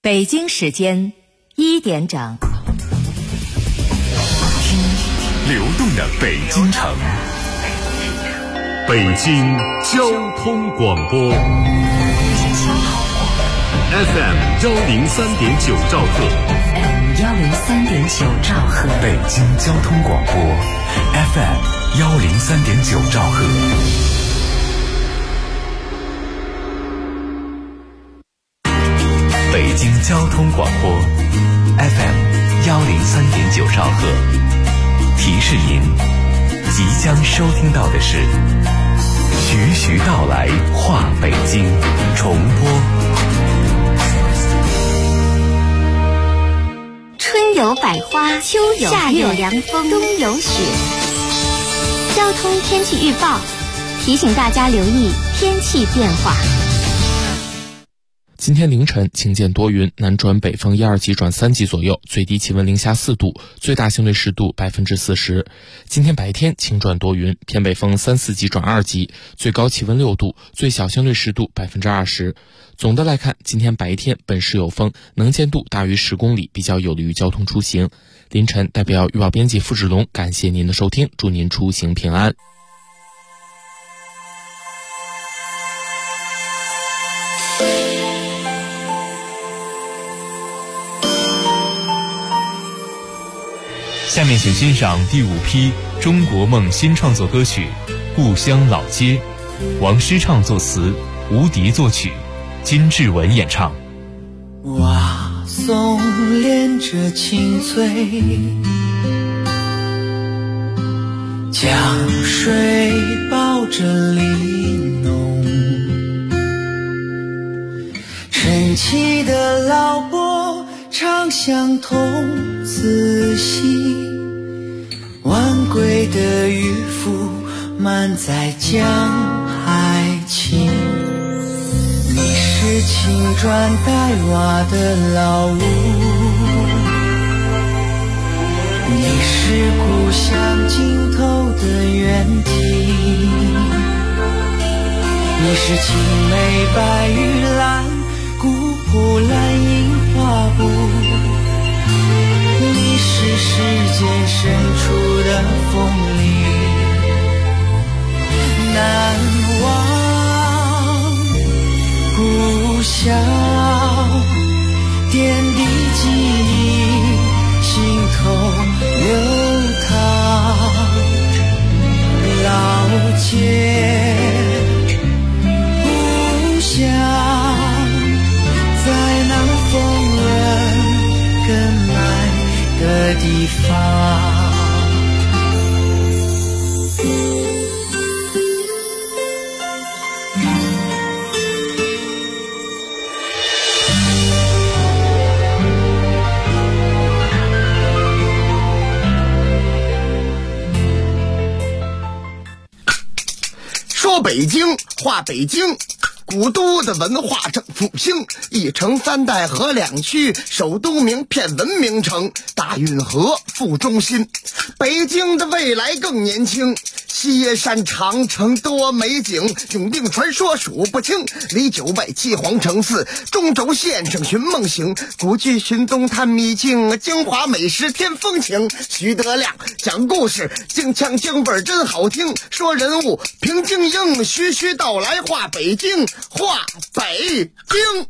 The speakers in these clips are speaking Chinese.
北京时间1点整， 流动的北京城，北京交通广播 FM 103.9兆赫， 103.9兆赫， 北京交通广播 FM 103.9兆赫。北京交通广播 FM 103.9兆赫，提示您即将收听到的是徐徐道来话北京重播。 春有百花，秋有夏有凉风，冬有雪。交通天气预报提醒大家留意天气变化。 今天凌晨晴间多云，南转北风1、2级转3级左右，最低气温零下4度，最大相对湿度40%。今天白天晴转多云，偏北风3、4级转2级，最高气温6度，最小相对湿度20%。总的来看，今天白天本市有风，能见度大于10公里，比较有利于交通出行。凌晨代表预报编辑付志龙感谢您的收听，祝您出行平安。 下面请欣赏第5批中国梦新创作歌曲《故乡老街》，王诗畅作词，吴迪作曲，金志文演唱。 蛙松连着青翠，江水抱着玲珑，晨起的老伯唱相童子戏，晚归的渔夫满载江海情。你是青砖黛瓦的老屋，你是故乡尽头的远景，你是青梅白玉兰，古朴蓝印花布，你是世间深处的风铃，难忘故乡点滴记忆，心头流淌。老街故乡，在那风人更满的地方。 说北京话北京，古都的文化正复兴，一城3代和2区，首都名片文明城，大运河副中心。北京的未来更年轻，西山长城多美景，永定传说数不清，离9外7皇城4，中轴线上寻梦行，古剧寻踪探秘境，京华美食添风情。徐德亮讲故事，京腔京味真好听，说人物评京英，徐徐道来话北京，话北京。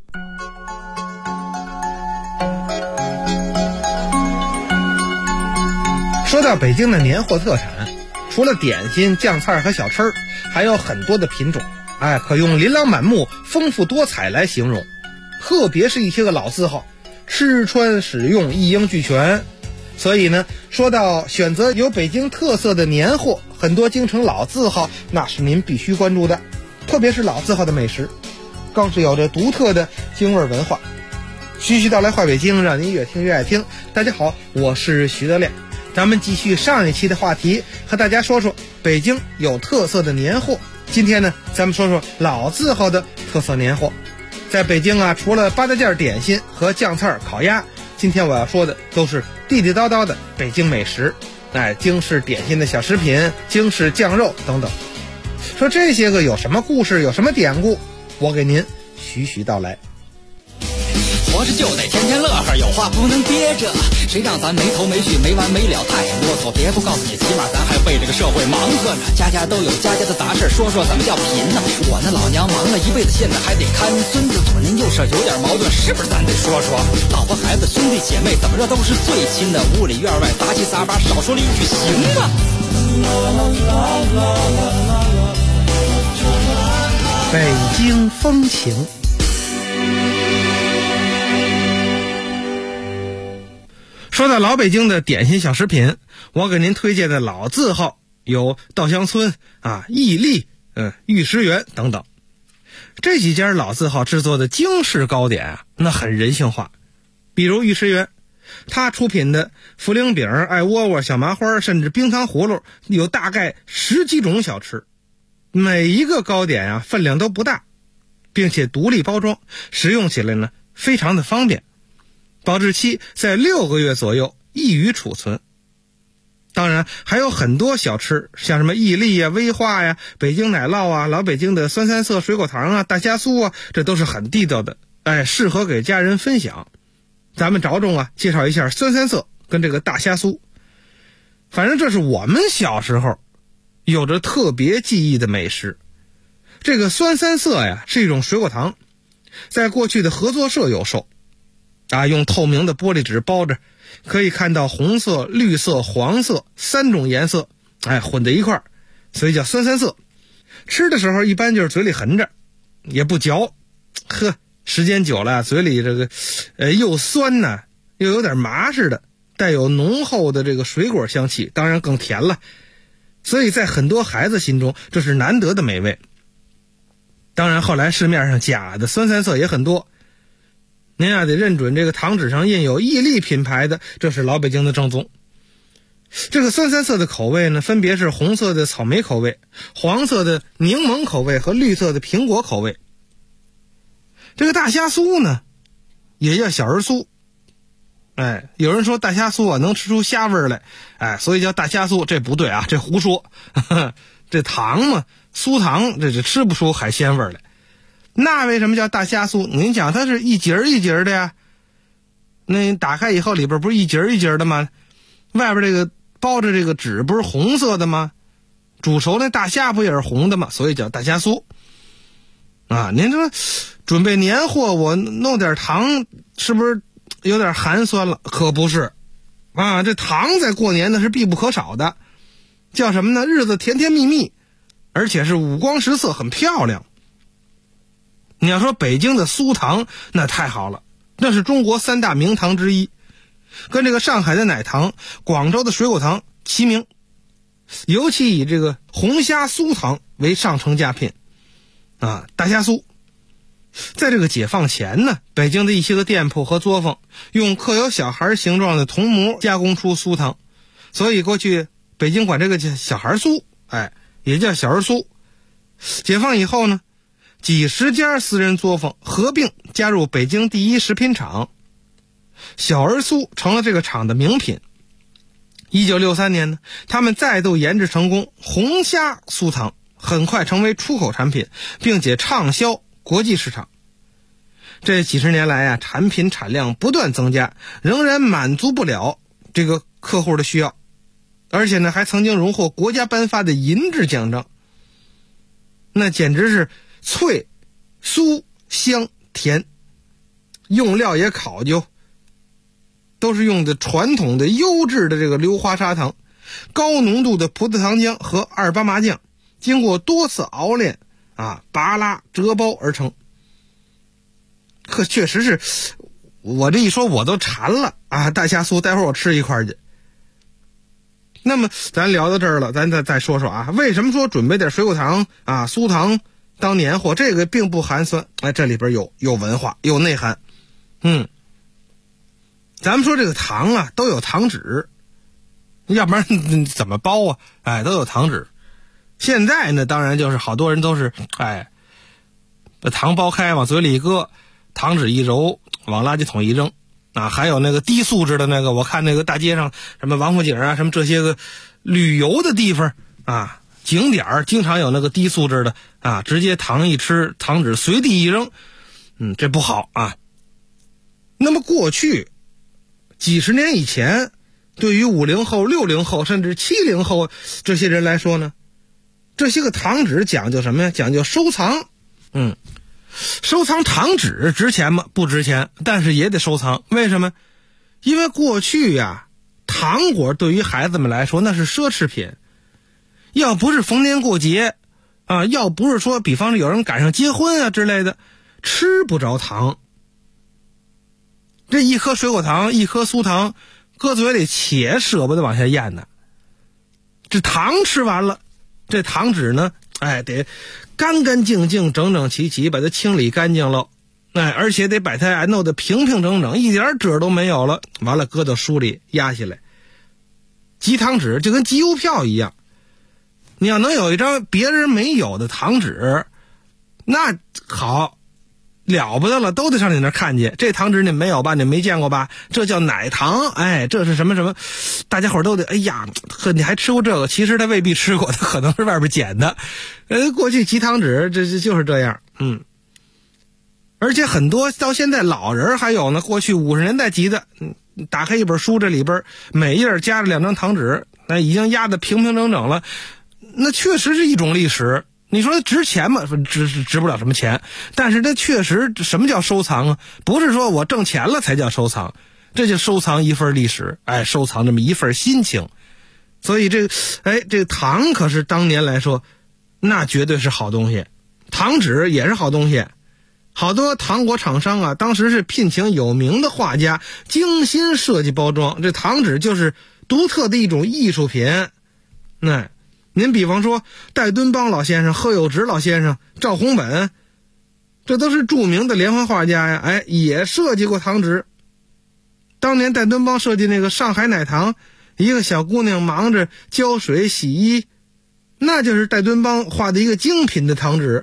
说到北京的年货特产，除了点心、酱菜和小吃，还有很多的品种，可用琳琅满目、丰富多彩来形容。特别是一些个老字号，吃穿使用一应俱全。所以呢，说到选择有北京特色的年货，很多京城老字号那是您必须关注的。特别是老字号的美食，更是有着独特的京味文化。徐徐道来话北京，让您越听越爱听。大家好，我是徐德亮。咱们继续上一期的话题，和大家说说北京有特色的年货。今天呢，咱们说说老字号的特色年货。在北京啊，除了八大件点心和酱菜烤鸭，今天我要说的都是地地道道的北京美食，京式点心的小食品，京式酱肉等等。说这些个有什么故事，有什么典故，我给您徐徐道来。 活着就得天天乐呵，有话不能憋着。谁让咱没头没绪没完没了太啰嗦，别不告诉你，起码咱还为这个社会忙活呢。家家都有家家的杂事，说说怎么叫贫呢？我那老娘忙了一辈子，现在还得看孙子，左邻右舍有点矛盾，是不是咱得说说？老婆孩子兄弟姐妹怎么着都是最亲的，屋里院外杂七杂八，少说了一句行吗？ 北京风情。说到老北京的点心小食品，我给您推荐的老字号有稻香村义利、玉石园等等。这几家老字号制作的京式糕点那很人性化。比如玉石园，它出品的茯苓饼、艾窝窝、小麻花，甚至冰糖葫芦，有大概10几种小吃。每一个糕点分量都不大，并且独立包装，食用起来呢非常的方便，保质期在6个月左右，易于储存。当然还有很多小吃，像什么伊利威化北京奶酪老北京的酸三色水果糖大虾酥这都是很地道的，适合给家人分享。咱们着重介绍一下酸三色跟这个大虾酥。反正这是我们小时候有着特别记忆的美食。这个酸三色是一种水果糖，在过去的合作社有售用透明的玻璃纸包着，可以看到红色、绿色、黄色3种颜色混在一块儿，所以叫酸三色。吃的时候一般就是嘴里含着，也不嚼，时间久了嘴里这个又酸又有点麻似的，带有浓厚的这个水果香气，当然更甜了。所以在很多孩子心中这是难得的美味。当然后来市面上假的酸三色也很多，您得认准这个糖纸上印有伊利品牌的，这是老北京的正宗。这个酸三色的口味呢，分别是红色的草莓口味、黄色的柠檬口味和绿色的苹果口味。这个大虾酥呢也叫小儿酥，有人说大虾酥能吃出虾味来，所以叫大虾酥，这不对这胡说。这糖嘛，酥糖这吃不出海鲜味来。那为什么叫大虾酥？您讲它是一节一节的呀，那打开以后里边不是一节一节的吗？外边这个包着这个纸不是红色的吗？煮熟那大虾不也是红的吗？所以叫大虾酥。您说准备年货我弄点糖是不是有点寒酸了？可不是这糖在过年那是必不可少的，叫什么呢？日子甜甜蜜蜜，而且是五光十色，很漂亮。你要说北京的酥糖那太好了，那是中国3大名糖之一，跟这个上海的奶糖、广州的水果糖齐名，尤其以这个红虾酥糖为上乘佳品大虾酥。在这个解放前呢，北京的一些个店铺和作坊用刻有小孩形状的铜模加工出酥糖，所以过去北京管这个叫小孩酥，也叫小儿酥。解放以后呢，几十家私人作坊合并加入北京第一食品厂，小儿酥成了这个厂的名品。1963年呢，他们再度研制成功红虾酥糖，很快成为出口产品，并且畅销国际市场。这几十年来产品产量不断增加，仍然满足不了这个客户的需要，而且呢还曾经荣获国家颁发的银质奖章。那简直是脆、酥、香、甜，用料也考究，都是用的传统的优质的这个硫化砂糖、高浓度的葡萄糖浆和2-8麻酱，经过多次熬炼拔拉折包而成。可确实是，我这一说我都馋了大虾酥，待会儿我吃一块去。那么咱聊到这儿了，咱再说说为什么说准备点水果糖酥糖当年货？这个并不寒酸，这里边有文化，有内涵。咱们说这个糖都有糖纸，要不然怎么包都有糖纸。现在呢，当然就是好多人都是把糖剥开往嘴里一搁，糖纸一揉，往垃圾桶一扔还有那个低素质的那个，我看那个大街上什么王府井什么这些个旅游的地方景点经常有那个低素质的直接糖一吃，糖纸随地一扔，这不好那么过去几十年以前，对于50后、60后甚至70后这些人来说呢，这些个糖纸讲究什么呀？讲究收藏。收藏糖纸值钱吗？不值钱，但是也得收藏。为什么？因为过去呀，糖果对于孩子们来说那是奢侈品，要不是逢年过节啊，要不是说比方说有人赶上结婚啊之类的，吃不着糖。这一颗水果糖，一颗酥糖，搁嘴里且舍不得往下咽呢。这糖吃完了，这糖纸呢，得干干净净、整整齐齐，把它清理干净了。而且得把它弄得平平整整，一点褶都没有了。完了，搁到书里压下来。集糖纸就跟集邮票一样，你要能有一张别人没有的糖纸，那好了不得了，都得上你那看去。这糖纸你没有吧？你没见过吧？这叫奶糖，这是什么什么，大家伙都得，哎呀，你还吃过这个？其实他未必吃过，他可能是外边捡的。过去集糖纸就是这样，而且很多到现在老人还有呢，过去50年代集的，打开一本书，这里边每页夹着2张糖纸，那已经压得平平整整了，那确实是一种历史。你说值钱吗？值不了什么钱，但是这确实，什么叫收藏啊？不是说我挣钱了才叫收藏，这就收藏一份历史，收藏这么一份心情。所以这个糖可是当年来说，那绝对是好东西，糖纸也是好东西。好多糖果厂商啊，当时是聘请有名的画家精心设计包装，这糖纸就是独特的一种艺术品。您比方说戴敦邦老先生、贺有直老先生、赵宏本，这都是著名的连环画家呀，也设计过糖纸。当年戴敦邦设计那个上海奶糖，一个小姑娘忙着浇水洗衣，那就是戴敦邦画的一个精品的糖纸。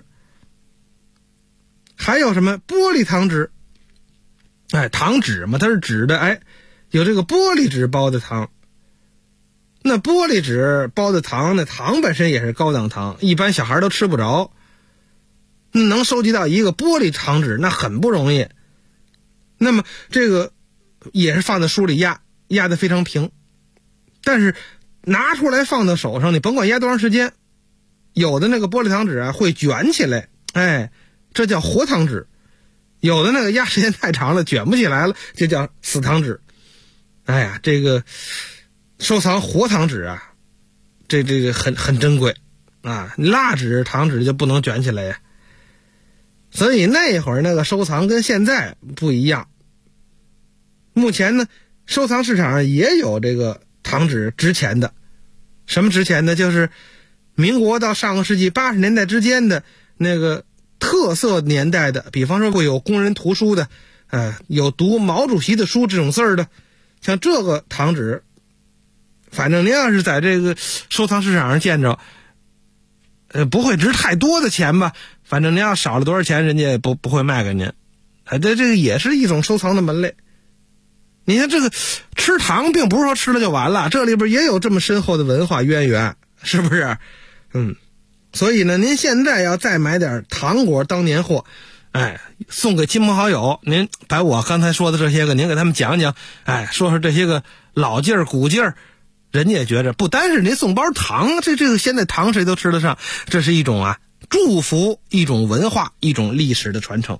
还有什么玻璃糖纸，糖纸嘛，它是纸的，有这个玻璃纸包的糖。那玻璃纸包的糖，那糖本身也是高档糖，一般小孩都吃不着。能收集到一个玻璃糖纸，那很不容易。那么这个也是放在书里压得非常平，但是拿出来放到手上，你甭管压多长时间，有的那个玻璃糖纸会卷起来，这叫活糖纸。有的那个压时间太长了，卷不起来了，就叫死糖纸。这个收藏活糖纸啊，这个很珍贵啊，蜡纸、糖纸就不能卷起来呀。所以那会儿那个收藏跟现在不一样。目前呢，收藏市场上也有这个糖纸值钱的。什么值钱的？就是民国到上个世纪80年代之间的那个特色年代的，比方说会有工人图书的，有读毛主席的书这种字儿的，像这个糖纸，反正您要是在这个收藏市场上见着，不会值太多的钱吧？反正您要少了多少钱，人家也不会卖给您。这个也是一种收藏的门类。你看这个吃糖，并不是说吃了就完了，这里边也有这么深厚的文化渊源，是不是？所以呢，您现在要再买点糖果当年货，送给亲朋好友，您把我刚才说的这些个，您给他们讲讲，说说这些个老劲儿、古劲儿，人家也觉着不单是您送包糖，这个现在糖谁都吃得上，这是一种祝福，一种文化，一种历史的传承。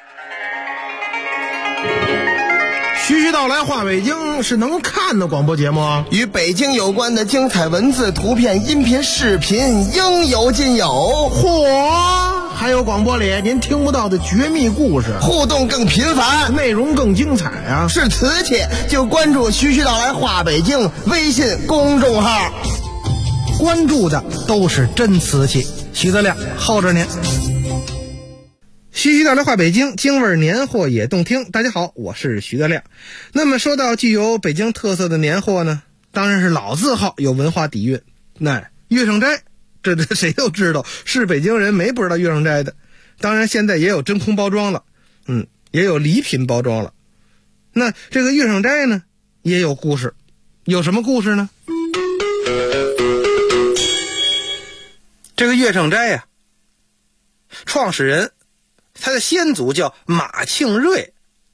徐徐道来话北京是能看的广播节目， 与北京有关的精彩文字、图片、音频、视频应有尽有。 嚯！还有广播里您听不到的绝密故事， 互动更频繁， 内容更精彩啊！ 是瓷器就关注徐徐道来话北京微信公众号， 关注的都是真瓷器。徐德亮候着您。徐徐道来话北京，京味年货也动听。大家好，我是徐德亮。那么说到具有北京特色的年货呢，当然是老字号，有文化底蕴。月盛斋，这谁都知道，是北京人没不知道月盛斋的。当然现在也有真空包装了，也有礼品包装了。那这个月盛斋呢，也有故事。有什么故事呢？这个月盛斋创始人他的先祖叫马庆瑞，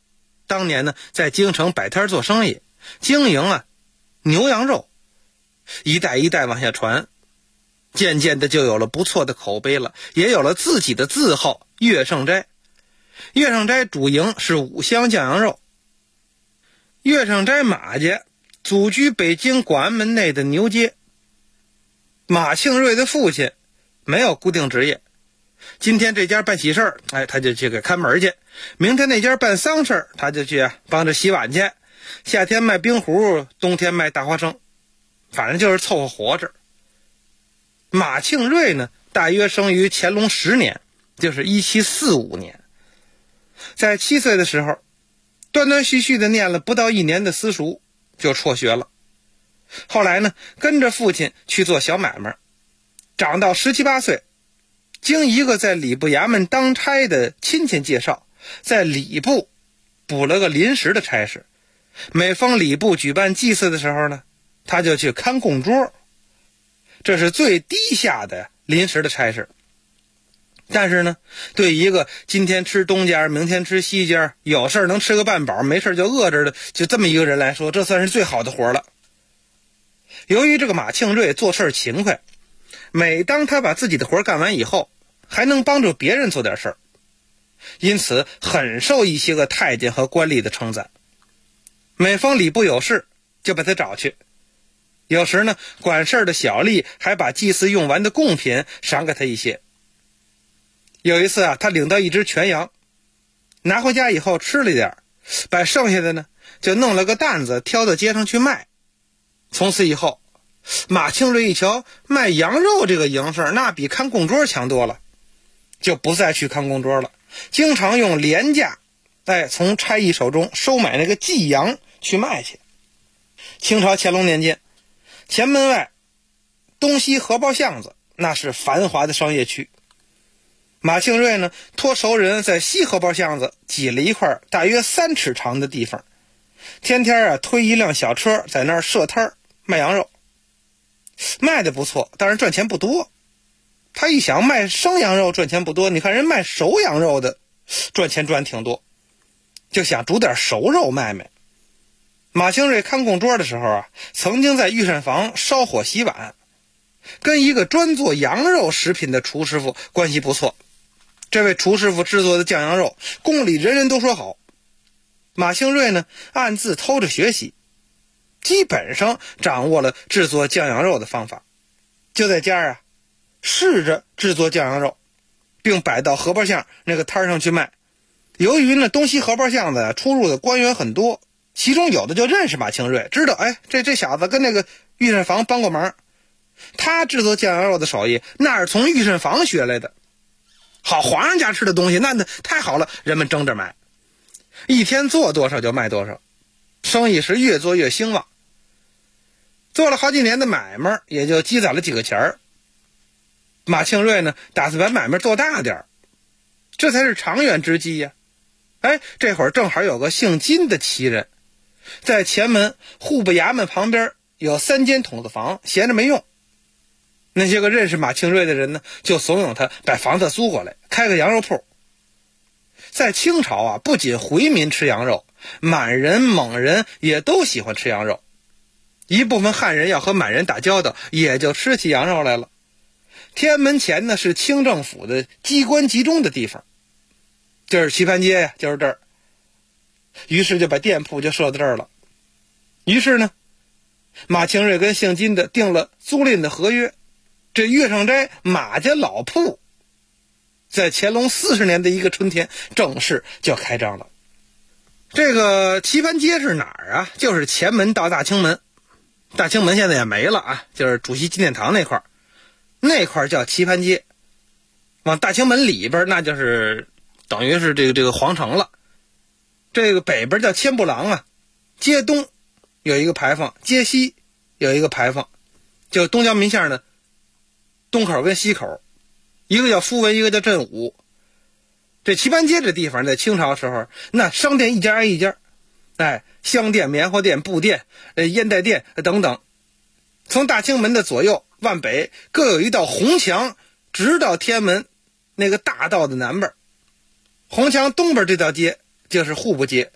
当年呢在京城摆摊做生意，经营牛羊肉，一代一代往下传，渐渐的就有了不错的口碑了，也有了自己的字号岳胜斋。岳胜斋主营是五香酱羊肉。岳胜斋马家祖居北京广安门内的牛街。马庆瑞的父亲没有固定职业，今天这家办喜事儿，他就去给看门去；明天那家办丧事儿，他就去帮着洗碗去。夏天卖冰壶，冬天卖大花生，反正就是凑合活着。马庆瑞呢，大约生于乾隆10年，就是1745年。在7岁的时候，断断续续的念了不到1年的私塾，就辍学了。后来呢，跟着父亲去做小买卖，长到17、18岁，经一个在礼部衙门当差的亲戚介绍，在礼部补了个临时的差事。每逢礼部举办祭祀的时候呢，他就去看供桌，这是最低下的临时的差事。但是呢，对一个今天吃东家明天吃西家，有事能吃个半饱没事就饿着的就这么一个人来说，这算是最好的活了。由于这个马庆瑞做事勤快，每当他把自己的活干完以后，还能帮助别人做点事儿，因此很受一些个太监和官吏的称赞。每逢礼部有事就把他找去，有时呢管事儿的小吏还把祭祀用完的贡品赏给他一些。有一次他领到一只全羊，拿回家以后吃了点，把剩下的呢就弄了个担子挑到街上去卖。从此以后，马庆瑞一瞧卖羊肉这个营生，那比看供桌强多了，就不再去看供桌了，经常用廉价从差役手中收买那个寄羊去卖去。清朝乾隆年间，前门外东西荷包巷子那是繁华的商业区。马庆瑞呢托熟人在西荷包巷子挤了一块大约3尺长的地方，天天推一辆小车在那儿设摊卖羊肉，卖的不错，但是赚钱不多。他一想卖生羊肉赚钱不多，你看人卖熟羊肉的赚钱赚挺多，就想煮点熟肉卖卖。马庆瑞看供桌的时候曾经在御膳房烧火洗碗，跟一个专做羊肉食品的厨师傅关系不错。这位厨师傅制作的酱羊肉宫里人人都说好。马庆瑞呢暗自偷着学习，基本上掌握了制作酱羊肉的方法，就在家试着制作酱羊肉，并摆到荷包巷那个摊上去卖。由于呢东西荷包巷子出入的官员很多，其中有的就认识马庆瑞，知道这小子跟那个御膳房帮过忙，他制作酱羊肉的手艺那是从御膳房学来的。好，皇上家吃的东西那太好了，人们争着买，一天做多少就卖多少，生意是越做越兴旺。做了好几年的买卖，也就积攒了几个钱儿。马庆瑞呢打算把买卖做大点，这才是长远之计呀。这会儿正好有个姓金的奇人，在前门户部衙门旁边有3间筒子房，闲着没用。那些个认识马庆瑞的人呢，就怂恿他把房子租过来，开个羊肉铺。在清朝不仅回民吃羊肉，满人、蒙人也都喜欢吃羊肉。一部分汉人要和满人打交道，也就吃起羊肉来了。天安门前呢是清政府的机关集中的地方，就是棋盘街就是这儿。于是就把店铺就设在这儿了。于是呢，马庆瑞跟姓金的订了租赁的合约。这岳胜斋马家老铺在乾隆40年的一个春天正式就开张了。这个棋盘街是哪儿就是前门到大清门，大清门现在也没了就是主席纪念堂那块叫棋盘街。往大清门里边那就是等于是这个皇城了。这个北边叫千步廊街东有一个牌坊，街西有一个牌坊，就东交民巷的东口跟西口，一个叫夫文，一个叫镇武。这棋盘街这地方在清朝时候，那商店一家挨一家，香店、棉花店、布店、烟袋店等等。从大清门的左右往北各有一道红墙，直到天安门那个大道的南边。红墙东边这条街就是户部街，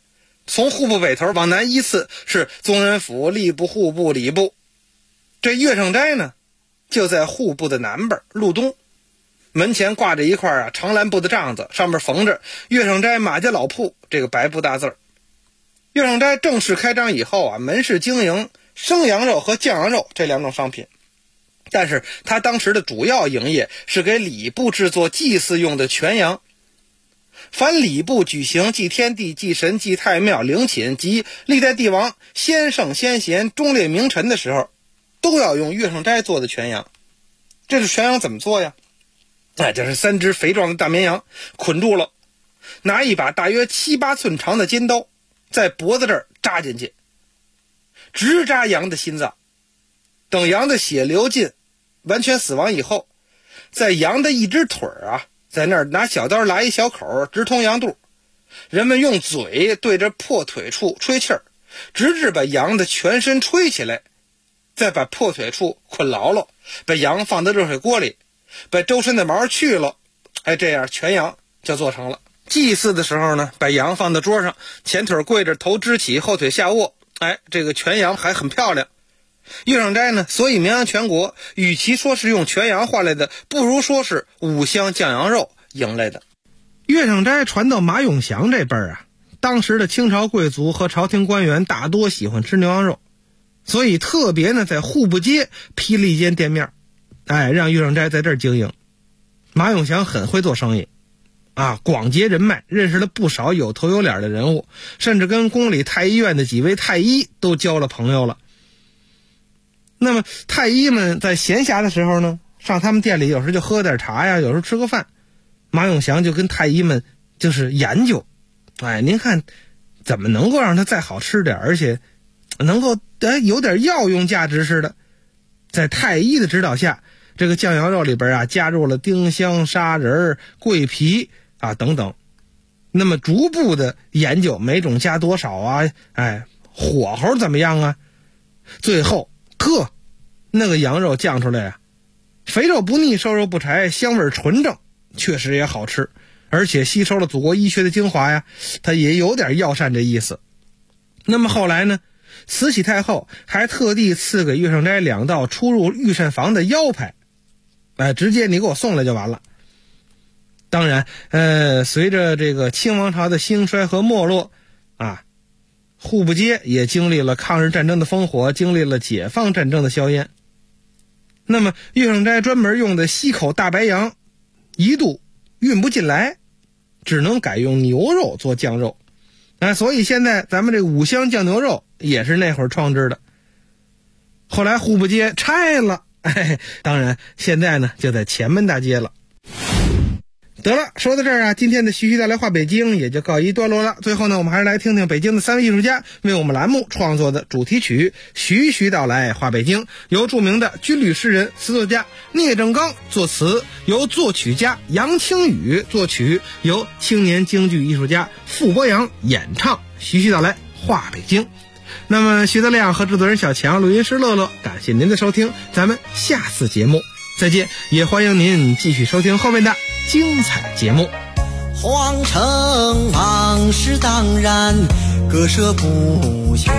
从户部北头往南依次是宗人府、吏部、户部、礼部。这乐圣斋呢，就在户部的南边路东，门前挂着一块长蓝布的帐子，上面缝着乐圣斋马家老铺这个白布大字儿。乐圣斋正式开张以后门市经营生羊肉和酱羊肉这2种商品，但是他当时的主要营业是给礼部制作祭祀用的全羊。凡礼部举行祭天地、祭神、祭太庙、陵寝及历代帝王、先圣先贤、忠烈名臣的时候，都要用乐圣斋做的全羊。这是全羊怎么做呀？就是3只肥壮的大绵羊捆住了，拿一把大约7、8寸长的尖刀在脖子这儿扎进去，直扎羊的心脏。等羊的血流尽，完全死亡以后，在羊的一只腿在那儿拿小刀拉一小口，直通羊肚。人们用嘴对着破腿处吹气儿，直至把羊的全身吹起来，再把破腿处捆牢了，把羊放到热水锅里，把周身的毛去了，这样全羊就做成了。祭祀的时候呢，把羊放到桌上，前腿跪着，头支起，后腿下卧，这个全羊还很漂亮。乐圣斋呢，所以名扬全国，与其说是用全羊换来的，不如说是5香酱羊肉赢来的。乐圣斋传到马永祥这辈儿当时的清朝贵族和朝廷官员大多喜欢吃牛羊肉，所以特别呢在户部街批了一间店面，让乐圣斋在这儿经营。马永祥很会做生意广结人脉，认识了不少有头有脸的人物，甚至跟宫里太医院的几位太医都交了朋友了。那么太医们在闲暇的时候呢，上他们店里有时就喝点茶呀，有时候吃个饭。马永祥就跟太医们就是研究，您看怎么能够让它再好吃点，而且能够有点药用价值似的。在太医的指导下，这个酱羊肉里边加入了丁香、砂仁、桂皮等等。那么逐步的研究每种加多少火候怎么样最后那个羊肉酱出来肥肉不腻，瘦肉不柴，香味纯正，确实也好吃，而且吸收了祖国医学的精华它也有点药膳这意思。那么后来呢，慈禧太后还特地赐给乐圣斋2道出入御膳房的腰牌，直接你给我送来就完了。当然随着这个清王朝的兴衰和没落户部街也经历了抗日战争的烽火，经历了解放战争的硝烟。那么乐圣斋专门用的西口大白羊一度运不进来，只能改用牛肉做酱肉。所以现在咱们这5香酱牛肉也是那会儿创制的。后来户部街拆了，当然现在呢就在前门大街了。得了，说到这儿今天的徐徐带来话北京也就告一段落了。最后呢，我们还是来听听北京的3位艺术家为我们栏目创作的主题曲《徐徐道来话北京》，由著名的军旅诗人、词作家聂政刚作词，由作曲家杨清宇作曲，由青年京剧艺术家傅博洋演唱《徐徐道来话北京》。那么徐德亮和制作人小强，录音师乐乐，感谢您的收听，咱们下次节目再见，也欢迎您继续收听后面的精彩节目。 皇城往事当然割舍不下，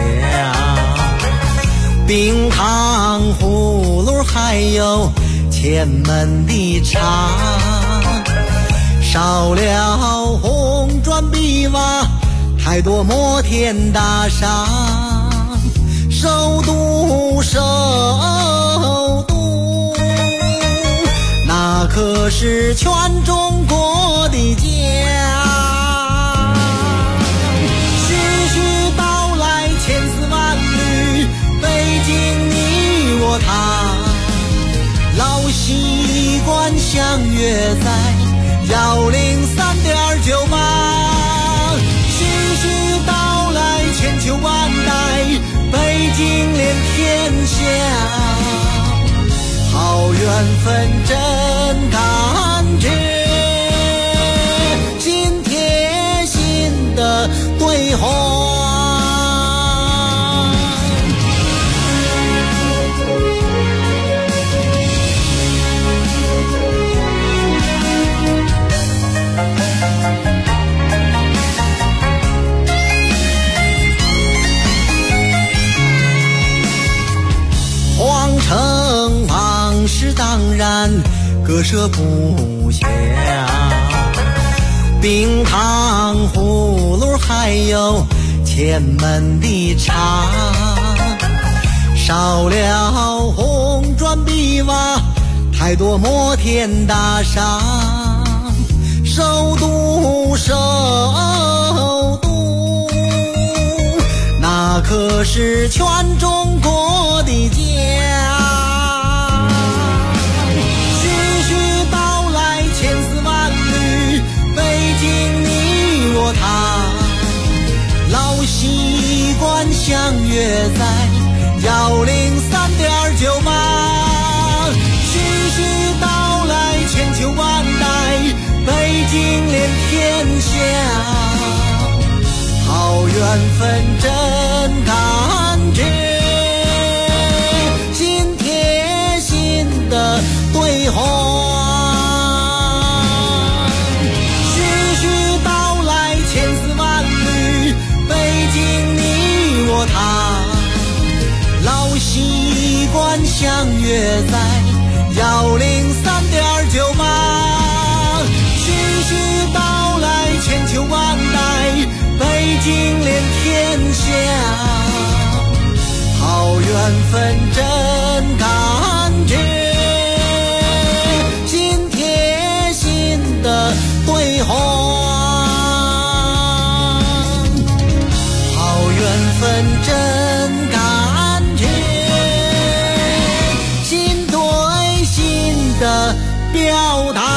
冰糖葫芦还有前门的茶，少了红砖碧瓦，太多摩天大厦，首都那可是全中国的家。徐徐道来千丝万缕，北京你我他，老习惯相约在103.98。徐徐道来千秋万代，北京连天下，好缘分真感觉，紧贴心的对话。 当然割舍不下，冰糖葫芦还有前门的茶，少了红砖碧瓦，太多摩天大厦，首都首都，那可是全中国的家。徐徐道来千丝万缕，北京你我他，老习惯相约在103.98。徐徐道来千秋万代，北京连天下，好缘分真感觉，心贴心的对话。徐徐道来千丝万缕，北京你我他，老习惯相约在103.98。徐徐道来千秋万代，北京连天下，好缘分真感觉，心贴心的对话，好缘分真感觉，心对心的表达。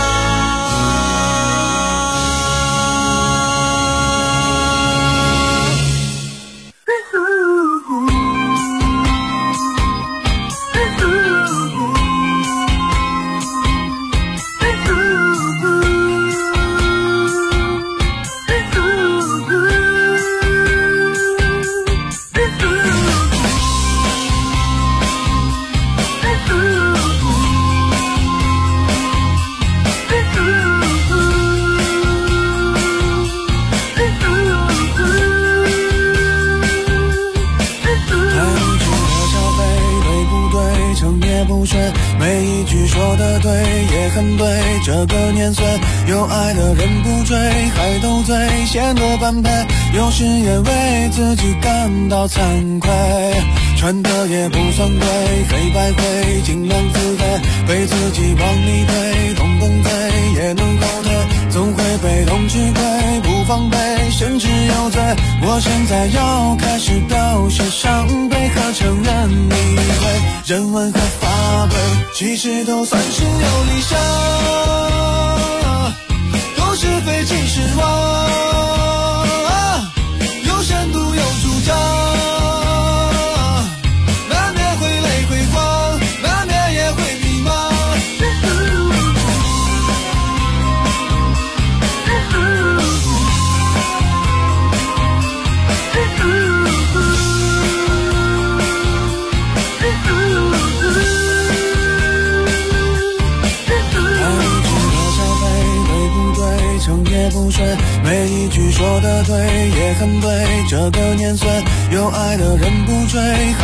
每一句说的对也很对，这个年岁有爱的人不追，还斗嘴显得般配，有时也为自己感到惭愧，穿的也不算贵，黑白灰尽量自卑，被自己往里推，动动嘴也能后退，总会被动吃亏，不防备甚至有罪，我现在要开始表现伤悲和承认理会，人文和法规其实都算是有理想，都是非其实我有深度有主张，难免会泪会慌，难免也会迷茫，也不睡，每一句说的对也很对，这个年岁有爱的人不追。